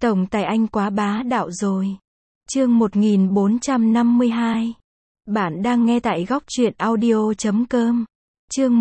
Tổng tài anh quá bá đạo rồi. Chương 1452. Bạn đang nghe tại góc truyện audio.com. Chương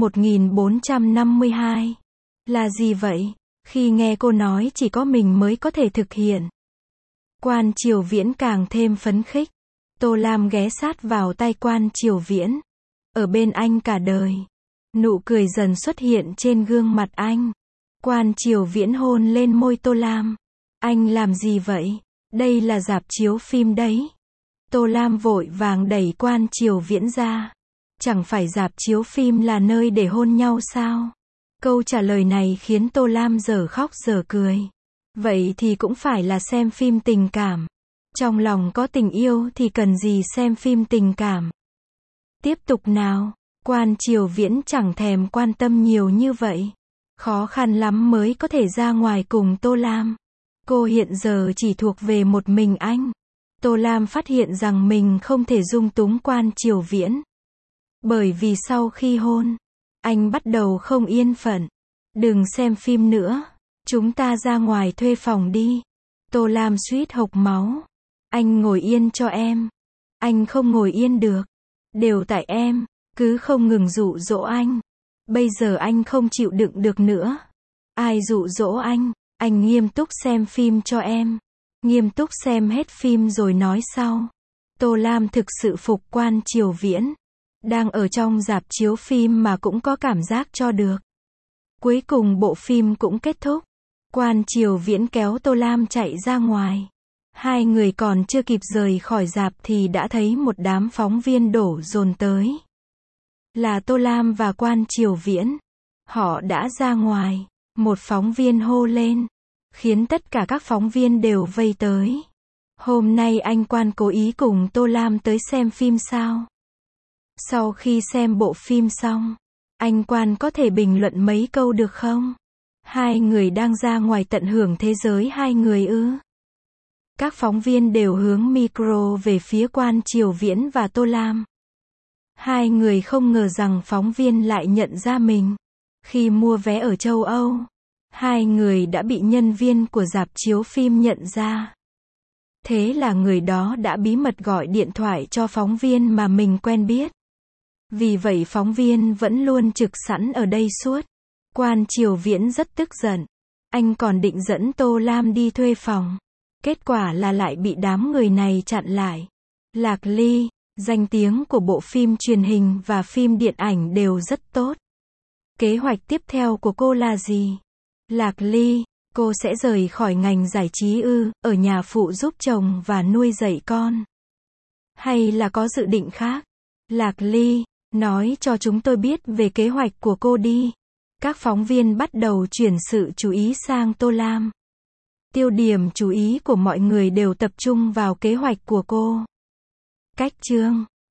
1452. Là gì vậy? Khi nghe cô nói chỉ có mình mới có thể thực hiện. Quan Triều Viễn càng thêm phấn khích. Tô Lam ghé sát vào tai Quan Triều Viễn. Ở bên anh cả đời. Nụ cười dần xuất hiện trên gương mặt anh. Quan Triều Viễn hôn lên môi Tô Lam. Anh làm gì vậy? Đây là rạp chiếu phim đấy. Tô Lam vội vàng đẩy Quan Triều Viễn ra. Chẳng phải rạp chiếu phim là nơi để hôn nhau sao? Câu trả lời này khiến Tô Lam dở khóc dở cười. Vậy thì cũng phải là xem phim tình cảm. Trong lòng có tình yêu thì cần gì xem phim tình cảm. Tiếp tục nào. Quan Triều Viễn chẳng thèm quan tâm nhiều như vậy. Khó khăn lắm mới có thể ra ngoài cùng Tô Lam. Cô hiện giờ chỉ thuộc về một mình anh. Tô Lam phát hiện rằng mình không thể dung túng Quan Triều Viễn. Bởi vì sau khi hôn, anh bắt đầu không yên phận. Đừng xem phim nữa. Chúng ta ra ngoài thuê phòng đi. Tô Lam suýt hộc máu. Anh ngồi yên cho em. Anh không ngồi yên được. Đều tại em. Cứ không ngừng dụ dỗ anh. Bây giờ anh không chịu đựng được nữa. Ai dụ dỗ anh? Anh nghiêm túc xem phim cho em. Nghiêm túc xem hết phim rồi nói sau. Tô Lam thực sự phục Quan Triều Viễn. Đang ở trong rạp chiếu phim mà cũng có cảm giác cho được. Cuối cùng bộ phim cũng kết thúc. Quan Triều Viễn kéo Tô Lam chạy ra ngoài. Hai người còn chưa kịp rời khỏi rạp thì đã thấy một đám phóng viên đổ dồn tới. Là Tô Lam và Quan Triều Viễn. Họ đã ra ngoài. Một phóng viên hô lên. Khiến tất cả các phóng viên đều vây tới. Hôm nay anh Quan cố ý cùng Tô Lam tới xem phim sao? Sau khi xem bộ phim xong, anh Quan có thể bình luận mấy câu được không? Hai người đang ra ngoài tận hưởng thế giới hai người ư? Các phóng viên đều hướng micro về phía Quan Triều Viễn và Tô Lam. Hai người không ngờ rằng phóng viên lại nhận ra mình. Khi mua vé ở châu Âu, hai người đã bị nhân viên của rạp chiếu phim nhận ra. Thế là người đó đã bí mật gọi điện thoại cho phóng viên mà mình quen biết. Vì vậy phóng viên vẫn luôn trực sẵn ở đây suốt. Quan Triều Viễn rất tức giận. Anh còn định dẫn Tô Lam đi thuê phòng. Kết quả là lại bị đám người này chặn lại. Lạc Ly, danh tiếng của bộ phim truyền hình và phim điện ảnh đều rất tốt. Kế hoạch tiếp theo của cô là gì? Lạc Ly, cô sẽ rời khỏi ngành giải trí ư, ở nhà phụ giúp chồng và nuôi dạy con? Hay là có dự định khác? Lạc Ly, nói cho chúng tôi biết về kế hoạch của cô đi. Các phóng viên bắt đầu chuyển sự chú ý sang Tô Lam. Tiêu điểm chú ý của mọi người đều tập trung vào kế hoạch của cô. Cách chương